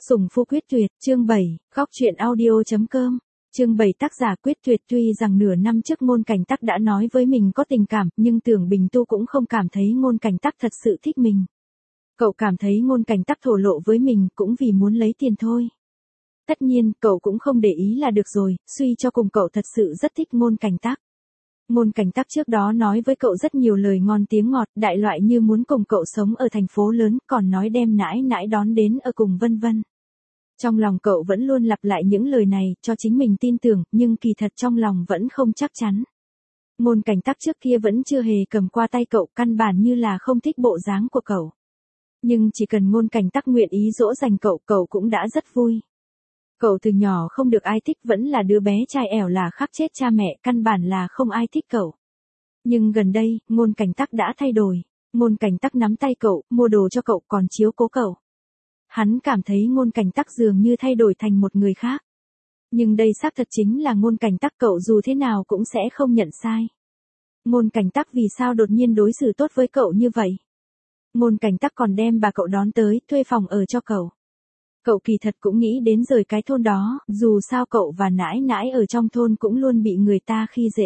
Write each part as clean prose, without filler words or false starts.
Sủng Phu Quyết Tuyệt, chương 7, góc truyện audio.com, chương 7 tác giả Quyết Tuyệt. Tuy rằng nửa năm trước Ngôn Cảnh Tắc đã nói với mình có tình cảm, nhưng Tưởng Bình Tu cũng không cảm thấy Ngôn Cảnh Tắc thật sự thích mình. Cậu cảm thấy Ngôn Cảnh Tắc thổ lộ với mình cũng vì muốn lấy tiền thôi. Tất nhiên, cậu cũng không để ý là được rồi, suy cho cùng cậu thật sự rất thích Ngôn Cảnh Tắc. Ngôn Cảnh Tắc trước đó nói với cậu rất nhiều lời ngon tiếng ngọt, đại loại như muốn cùng cậu sống ở thành phố lớn, còn nói đem nãi nãi đón đến ở cùng vân vân. Trong lòng cậu vẫn luôn lặp lại những lời này, cho chính mình tin tưởng, nhưng kỳ thật trong lòng vẫn không chắc chắn. Ngôn Cảnh Tắc trước kia vẫn chưa hề cầm qua tay cậu, căn bản như là không thích bộ dáng của cậu. Nhưng chỉ cần Ngôn Cảnh Tắc nguyện ý dỗ dành cậu, cậu cũng đã rất vui. Cậu từ nhỏ không được ai thích, vẫn là đứa bé trai ẻo là khắc chết cha mẹ, căn bản là không ai thích cậu. Nhưng gần đây, Ngôn Cảnh Tắc đã thay đổi. Ngôn Cảnh Tắc nắm tay cậu, mua đồ cho cậu, còn chiếu cố cậu. Hắn cảm thấy Ngôn Cảnh Tắc dường như thay đổi thành một người khác. Nhưng đây xác thật chính là Ngôn Cảnh Tắc, cậu dù thế nào cũng sẽ không nhận sai. Ngôn Cảnh Tắc vì sao đột nhiên đối xử tốt với cậu như vậy? Ngôn Cảnh Tắc còn đem bà cậu đón tới, thuê phòng ở cho cậu. Cậu kỳ thật cũng nghĩ đến rời cái thôn đó, dù sao cậu và nãi nãi ở trong thôn cũng luôn bị người ta khi dễ.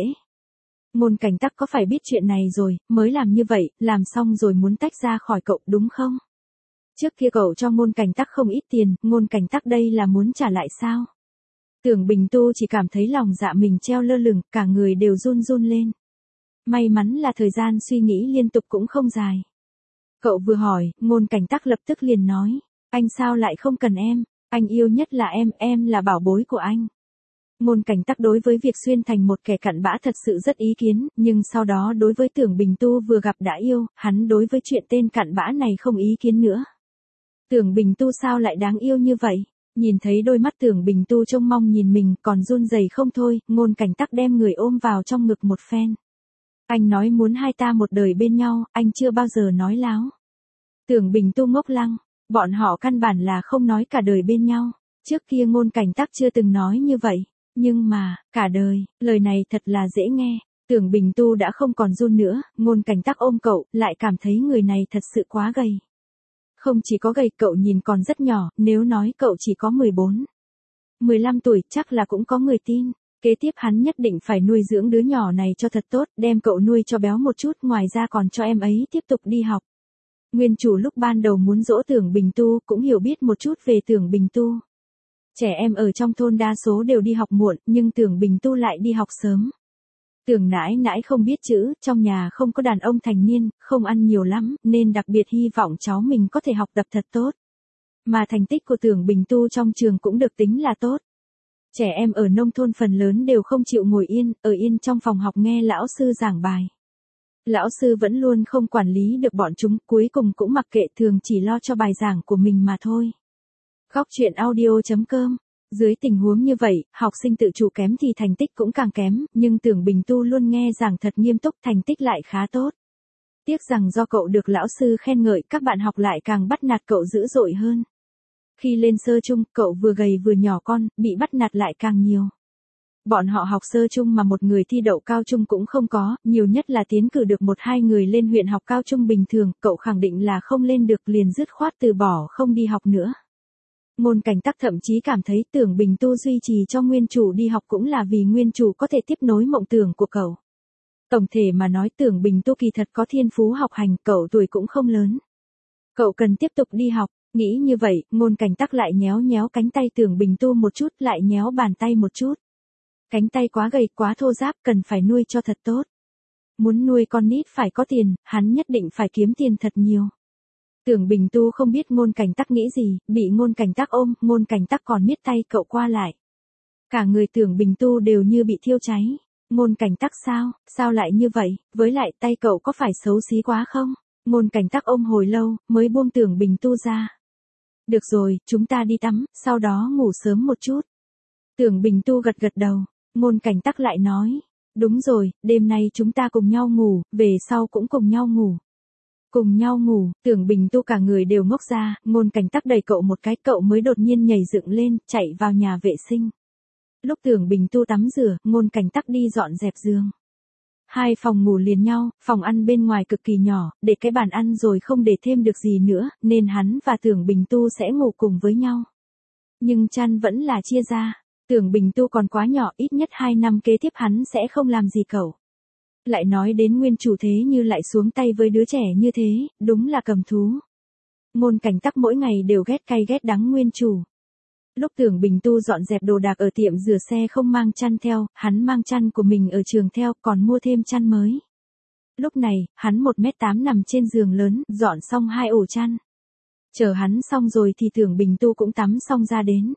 Ngôn Cảnh Tắc có phải biết chuyện này rồi, mới làm như vậy, làm xong rồi muốn tách ra khỏi cậu đúng không? Trước kia cậu cho Ngôn Cảnh Tắc không ít tiền, Ngôn Cảnh Tắc đây là muốn trả lại sao? Tưởng Bình Tu chỉ cảm thấy lòng dạ mình treo lơ lửng, cả người đều run run lên. May mắn là thời gian suy nghĩ liên tục cũng không dài. Cậu vừa hỏi, Ngôn Cảnh Tắc lập tức liền nói, anh sao lại không cần em, anh yêu nhất là em là bảo bối của anh. Ngôn Cảnh Tắc đối với việc xuyên thành một kẻ cặn bã thật sự rất ý kiến, nhưng sau đó đối với Tưởng Bình Tu vừa gặp đã yêu, hắn đối với chuyện tên cặn bã này không ý kiến nữa. Tưởng Bình Tu sao lại đáng yêu như vậy? Nhìn thấy đôi mắt Tưởng Bình Tu trông mong nhìn mình còn run rẩy không thôi, Ngôn Cảnh Tắc đem người ôm vào trong ngực một phen. Anh nói muốn hai ta một đời bên nhau, anh chưa bao giờ nói láo. Tưởng Bình Tu ngốc lăng, bọn họ căn bản là không nói cả đời bên nhau. Trước kia Ngôn Cảnh Tắc chưa từng nói như vậy, nhưng mà, cả đời, lời này thật là dễ nghe. Tưởng Bình Tu đã không còn run nữa, Ngôn Cảnh Tắc ôm cậu, lại cảm thấy người này thật sự quá gầy. Không chỉ có gầy, cậu nhìn còn rất nhỏ, nếu nói cậu chỉ có 14, 15 tuổi chắc là cũng có người tin. Kế tiếp hắn nhất định phải nuôi dưỡng đứa nhỏ này cho thật tốt, đem cậu nuôi cho béo một chút, ngoài ra còn cho em ấy tiếp tục đi học. Nguyên chủ lúc ban đầu muốn dỗ Tưởng Bình Tu cũng hiểu biết một chút về Tưởng Bình Tu. Trẻ em ở trong thôn đa số đều đi học muộn, nhưng Tưởng Bình Tu lại đi học sớm. Tưởng nãi nãi không biết chữ, trong nhà không có đàn ông thành niên, không ăn nhiều lắm, nên đặc biệt hy vọng cháu mình có thể học tập thật tốt. Mà thành tích của Tưởng Bình Tu trong trường cũng được tính là tốt. Trẻ em ở nông thôn phần lớn đều không chịu ngồi yên, ở yên trong phòng học nghe lão sư giảng bài. Lão sư vẫn luôn không quản lý được bọn chúng, cuối cùng cũng mặc kệ, thường chỉ lo cho bài giảng của mình mà thôi. Góc truyện audio.com. Dưới tình huống như vậy, học sinh tự chủ kém thì thành tích cũng càng kém, nhưng Tưởng Bình Tu luôn nghe giảng thật nghiêm túc, thành tích lại khá tốt. Tiếc rằng do cậu được lão sư khen ngợi, các bạn học lại càng bắt nạt cậu dữ dội hơn. Khi lên sơ chung, cậu vừa gầy vừa nhỏ con, bị bắt nạt lại càng nhiều. Bọn họ học sơ chung mà một người thi đậu cao trung cũng không có, nhiều nhất là tiến cử được 1-2 người lên huyện học cao trung bình thường, cậu khẳng định là không lên được, liền dứt khoát từ bỏ không đi học nữa. Ngôn Cảnh Tắc thậm chí cảm thấy Tưởng Bình Tu duy trì cho nguyên chủ đi học cũng là vì nguyên chủ có thể tiếp nối mộng tưởng của cậu. Tổng thể mà nói Tưởng Bình Tu kỳ thật có thiên phú học hành, cậu tuổi cũng không lớn. Cậu cần tiếp tục đi học, nghĩ như vậy, Ngôn Cảnh Tắc lại nhéo nhéo cánh tay Tưởng Bình Tu một chút, lại nhéo bàn tay một chút. Cánh tay quá gầy, quá thô ráp, cần phải nuôi cho thật tốt. Muốn nuôi con nít phải có tiền, hắn nhất định phải kiếm tiền thật nhiều. Tưởng Bình Tu không biết Ngôn Cảnh Tắc nghĩ gì, bị Ngôn Cảnh Tắc ôm, Ngôn Cảnh Tắc còn miết tay cậu qua lại. Cả người Tưởng Bình Tu đều như bị thiêu cháy. Ngôn Cảnh Tắc sao lại như vậy, với lại tay cậu có phải xấu xí quá không? Ngôn Cảnh Tắc ôm hồi lâu, mới buông Tưởng Bình Tu ra. Được rồi, chúng ta đi tắm, sau đó ngủ sớm một chút. Tưởng Bình Tu gật gật đầu, Ngôn Cảnh Tắc lại nói, đúng rồi, đêm nay chúng ta cùng nhau ngủ, về sau cũng cùng nhau ngủ. Cùng nhau ngủ, Tưởng Bình Tu cả người đều ngốc ra, Ngôn Cảnh Tắc đẩy cậu một cái, cậu mới đột nhiên nhảy dựng lên, chạy vào nhà vệ sinh. Lúc Tưởng Bình Tu tắm rửa, Ngôn Cảnh Tắc đi dọn dẹp giường. Hai phòng ngủ liền nhau, phòng ăn bên ngoài cực kỳ nhỏ, để cái bàn ăn rồi không để thêm được gì nữa, nên hắn và Tưởng Bình Tu sẽ ngủ cùng với nhau. Nhưng chăn vẫn là chia ra. Tưởng Bình Tu còn quá nhỏ, ít nhất 2 năm kế tiếp hắn sẽ không làm gì cậu. Lại nói đến nguyên chủ thế như lại xuống tay với đứa trẻ như thế, đúng là cầm thú. Ngôn Cảnh Tắc mỗi ngày đều ghét cay ghét đắng nguyên chủ. Lúc Tưởng Bình Tu dọn dẹp đồ đạc ở tiệm rửa xe không mang chăn theo, hắn mang chăn của mình ở trường theo, còn mua thêm chăn mới. Lúc này, hắn 1m8 nằm trên giường lớn, dọn xong 2 ổ chăn. Chờ hắn xong rồi thì Tưởng Bình Tu cũng tắm xong ra đến.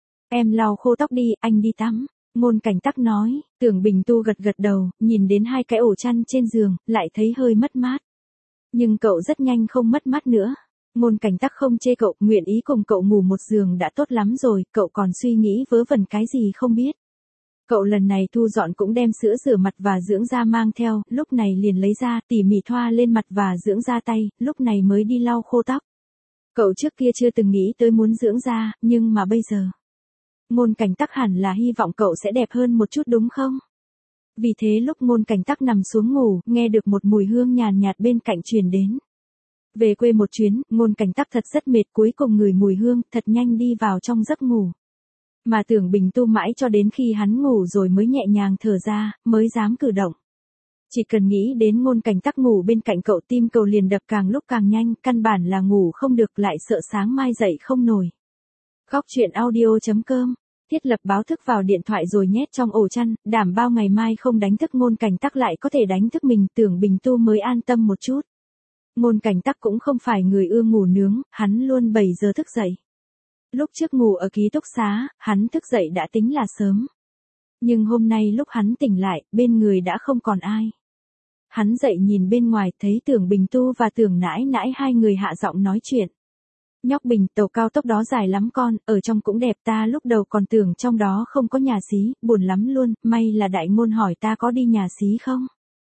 Em lau khô tóc đi, anh đi tắm. Ngôn Cảnh Tắc nói, Tưởng Bình Tu gật gật đầu, nhìn đến 2 cái ổ chăn trên giường, lại thấy hơi mất mát. Nhưng cậu rất nhanh không mất mát nữa. Ngôn Cảnh Tắc không chê cậu, nguyện ý cùng cậu ngủ một giường đã tốt lắm rồi, cậu còn suy nghĩ vớ vẩn cái gì không biết. Cậu lần này thu dọn cũng đem sữa rửa mặt và dưỡng da mang theo, lúc này liền lấy ra, tỉ mỉ thoa lên mặt và dưỡng da tay, lúc này mới đi lau khô tóc. Cậu trước kia chưa từng nghĩ tới muốn dưỡng da, nhưng mà bây giờ. Ngôn Cảnh Tắc hẳn là hy vọng cậu sẽ đẹp hơn một chút đúng không? Vì thế lúc Ngôn Cảnh Tắc nằm xuống ngủ, nghe được một mùi hương nhàn nhạt bên cạnh truyền đến. Về quê một chuyến, Ngôn Cảnh Tắc thật rất mệt, cuối cùng ngửi mùi hương, thật nhanh đi vào trong giấc ngủ. Mà Tưởng Bình Tu mãi cho đến khi hắn ngủ rồi mới nhẹ nhàng thở ra, mới dám cử động. Chỉ cần nghĩ đến Ngôn Cảnh Tắc ngủ bên cạnh cậu, tim cậu liền đập càng lúc càng nhanh, căn bản là ngủ không được, lại sợ sáng mai dậy không nổi. Góc truyện audio.com, thiết lập báo thức vào điện thoại rồi nhét trong ổ chăn, đảm bao ngày mai không đánh thức Ngôn Cảnh Tắc lại có thể đánh thức mình, Tưởng Bình Tu mới an tâm một chút. Ngôn Cảnh Tắc cũng không phải người ưa ngủ nướng, hắn luôn 7 giờ thức dậy. Lúc trước ngủ ở ký túc xá, hắn thức dậy đã tính là sớm. Nhưng hôm nay lúc hắn tỉnh lại, bên người đã không còn ai. Hắn dậy nhìn bên ngoài, thấy Tưởng Bình Tu và Tưởng Nãi Nãi hai người hạ giọng nói chuyện. Nhóc Bình, tàu cao tốc đó dài lắm con, ở trong cũng đẹp, ta lúc đầu còn tưởng trong đó không có nhà xí, buồn lắm luôn, may là Đại Ngôn hỏi ta có đi nhà xí không.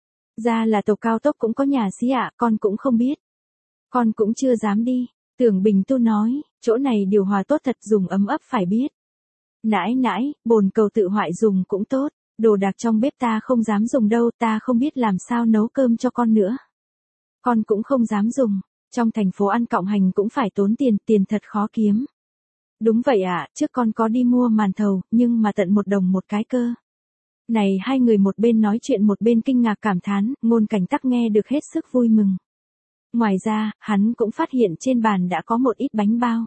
Ra là tàu cao tốc cũng có nhà xí ạ, con cũng không biết. Con cũng chưa dám đi. Tưởng Bình Tu nói, chỗ này điều hòa tốt thật, dùng ấm ấp phải biết. Nãi nãi, bồn cầu tự hoại dùng cũng tốt, đồ đạc trong bếp ta không dám dùng đâu, ta không biết làm sao nấu cơm cho con nữa. Con cũng không dám dùng, trong thành phố ăn cọng hành cũng phải tốn tiền, tiền thật khó kiếm. Đúng vậy ạ, trước con có đi mua màn thầu, nhưng mà tận 1 đồng một cái cơ. Này, hai người một bên nói chuyện một bên kinh ngạc cảm thán, Ngôn Cảnh Tắc nghe được hết sức vui mừng. Ngoài ra, hắn cũng phát hiện trên bàn đã có một ít bánh bao.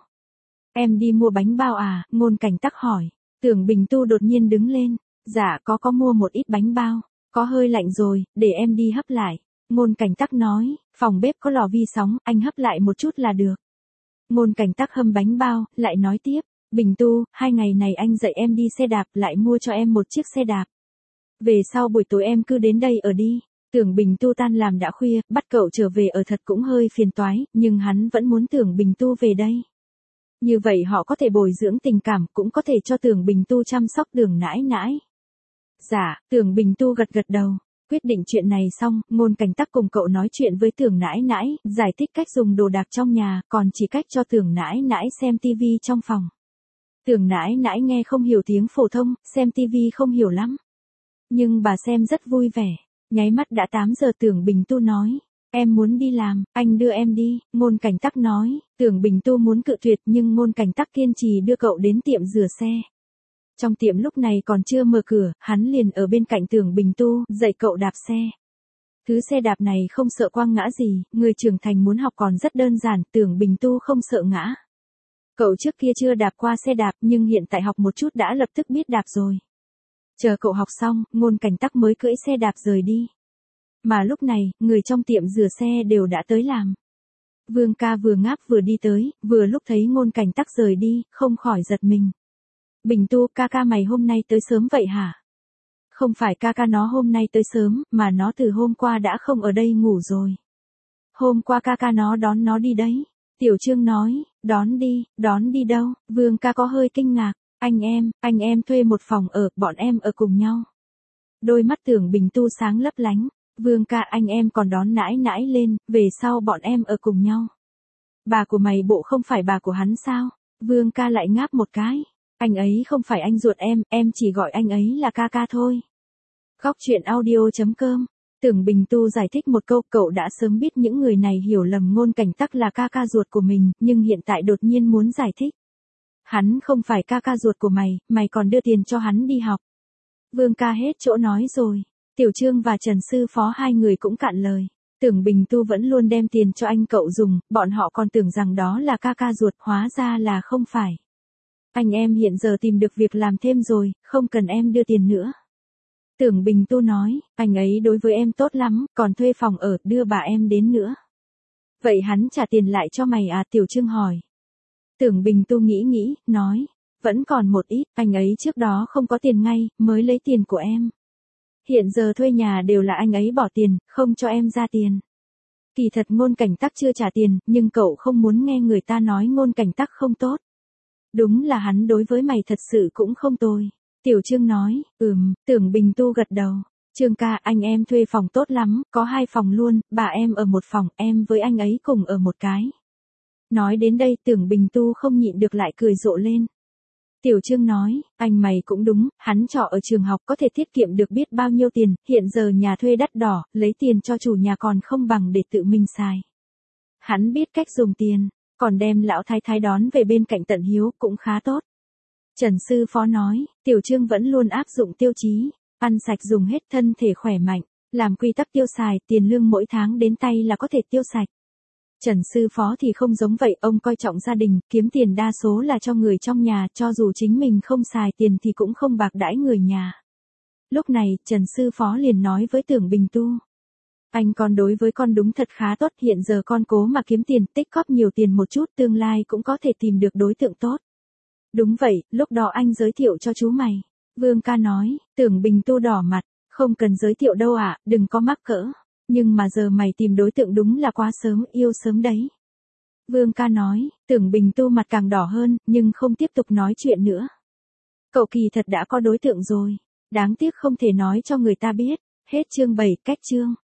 Em đi mua bánh bao à? Ngôn Cảnh Tắc hỏi. Tưởng Bình Tu đột nhiên đứng lên. Dạ có mua một ít bánh bao. Có hơi lạnh rồi, để em đi hấp lại. Ngôn Cảnh Tắc nói, phòng bếp có lò vi sóng, anh hấp lại một chút là được. Ngôn Cảnh Tắc hâm bánh bao, lại nói tiếp. Bình Tu, 2 ngày này anh dạy em đi xe đạp, lại mua cho em một chiếc xe đạp. Về sau buổi tối em cứ đến đây ở đi. Tưởng Bình Tu tan làm đã khuya, bắt cậu trở về ở thật cũng hơi phiền toái, nhưng hắn vẫn muốn Tưởng Bình Tu về đây. Như vậy họ có thể bồi dưỡng tình cảm, cũng có thể cho Tưởng Bình Tu chăm sóc Tưởng Nãi Nãi. Dạ, Tưởng Bình Tu gật gật đầu. Quyết định chuyện này xong, Ngôn Cảnh Tắc cùng cậu nói chuyện với Tưởng Nãi Nãi, giải thích cách dùng đồ đạc trong nhà, còn chỉ cách cho Tưởng Nãi Nãi xem tivi trong phòng. Tưởng Nãi Nãi nghe không hiểu tiếng phổ thông, xem tivi không hiểu lắm. Nhưng bà xem rất vui vẻ. Nháy mắt đã 8 giờ, Tưởng Bình Tu nói. Em muốn đi làm, anh đưa em đi. Ngôn Cảnh Tắc nói. Tưởng Bình Tu muốn cự tuyệt nhưng Ngôn Cảnh Tắc kiên trì đưa cậu đến tiệm rửa xe. Trong tiệm lúc này còn chưa mở cửa, hắn liền ở bên cạnh Tưởng Bình Tu, dạy cậu đạp xe. Thứ xe đạp này không sợ quăng ngã gì, người trưởng thành muốn học còn rất đơn giản, Tưởng Bình Tu không sợ ngã. Cậu trước kia chưa đạp qua xe đạp nhưng hiện tại học một chút đã lập tức biết đạp rồi. Chờ cậu học xong, Ngôn Cảnh Tắc mới cưỡi xe đạp rời đi. Mà lúc này, người trong tiệm rửa xe đều đã tới làm. Vương ca vừa ngáp vừa đi tới, vừa lúc thấy Ngôn Cảnh Tắc rời đi, không khỏi giật mình. Bình Tu, ca ca mày hôm nay tới sớm vậy hả? Không phải ca ca nó hôm nay tới sớm, mà nó từ hôm qua đã không ở đây ngủ rồi. Hôm qua ca ca nó đón nó đi đấy. Tiểu Trương nói, đón đi đâu? Vương ca có hơi kinh ngạc. Anh em thuê một phòng ở, bọn em ở cùng nhau. Đôi mắt Tưởng Bình Tu sáng lấp lánh. Vương ca, anh em còn đón Nãi Nãi lên, về sau bọn em ở cùng nhau. Bà của mày bộ không phải bà của hắn sao? Vương ca lại ngáp một cái. Anh ấy không phải anh ruột em chỉ gọi anh ấy là ca ca thôi. Góc truyện audio.com. Tưởng Bình Tu giải thích một câu, cậu đã sớm biết những người này hiểu lầm Ngôn Cảnh Tắc là ca ca ruột của mình, nhưng hiện tại đột nhiên muốn giải thích. Hắn không phải ca ca ruột của mày, mày còn đưa tiền cho hắn đi học. Vương ca hết chỗ nói rồi. Tiểu Trương và Trần Sư Phó hai người cũng cạn lời. Tưởng Bình Tu vẫn luôn đem tiền cho anh cậu dùng, bọn họ còn tưởng rằng đó là ca ca ruột, hóa ra là không phải. Anh em hiện giờ tìm được việc làm thêm rồi, không cần em đưa tiền nữa. Tưởng Bình Tu nói, anh ấy đối với em tốt lắm, còn thuê phòng ở, đưa bà em đến nữa. Vậy hắn trả tiền lại cho mày à? Tiểu Trương hỏi. Tưởng Bình Tu nghĩ, nói, vẫn còn một ít, anh ấy trước đó không có tiền ngay, mới lấy tiền của em. Hiện giờ thuê nhà đều là anh ấy bỏ tiền, không cho em ra tiền. Kỳ thật Ngôn Cảnh Tắc chưa trả tiền, nhưng cậu không muốn nghe người ta nói Ngôn Cảnh Tắc không tốt. Đúng là hắn đối với mày thật sự cũng không tồi. Tiểu Trương nói, Tưởng Bình Tu gật đầu. Trương ca, anh em thuê phòng tốt lắm, có 2 phòng luôn, bà em ở một phòng, em với anh ấy cùng ở một cái. Nói đến đây Tưởng Bình Tu không nhịn được lại cười rộ lên. Tiểu Trương nói, anh mày cũng đúng, hắn trọ ở trường học có thể tiết kiệm được biết bao nhiêu tiền, hiện giờ nhà thuê đắt đỏ, lấy tiền cho chủ nhà còn không bằng để tự mình xài. Hắn biết cách dùng tiền, còn đem lão thái thái đón về bên cạnh tận hiếu cũng khá tốt. Trần Sư Phó nói, Tiểu Trương vẫn luôn áp dụng tiêu chí, ăn sạch dùng hết, thân thể khỏe mạnh, làm quy tắc tiêu xài, tiền lương mỗi tháng đến tay là có thể tiêu sạch. Trần Sư Phó thì không giống vậy, ông coi trọng gia đình, kiếm tiền đa số là cho người trong nhà, cho dù chính mình không xài tiền thì cũng không bạc đãi người nhà. Lúc này, Trần Sư Phó liền nói với Tưởng Bình Tu. Anh con đối với con đúng thật khá tốt, hiện giờ con cố mà kiếm tiền, tích góp nhiều tiền một chút, tương lai cũng có thể tìm được đối tượng tốt. Đúng vậy, lúc đó anh giới thiệu cho chú mày. Vương ca nói, Tưởng Bình Tu đỏ mặt, không cần giới thiệu đâu ạ, đừng có mắc cỡ. Nhưng mà giờ mày tìm đối tượng đúng là quá sớm, yêu sớm đấy. Vương ca nói, Tưởng Bình Tu mặt càng đỏ hơn, nhưng không tiếp tục nói chuyện nữa. Cậu kỳ thật đã có đối tượng rồi, đáng tiếc không thể nói cho người ta biết. Hết chương 7, cách chương.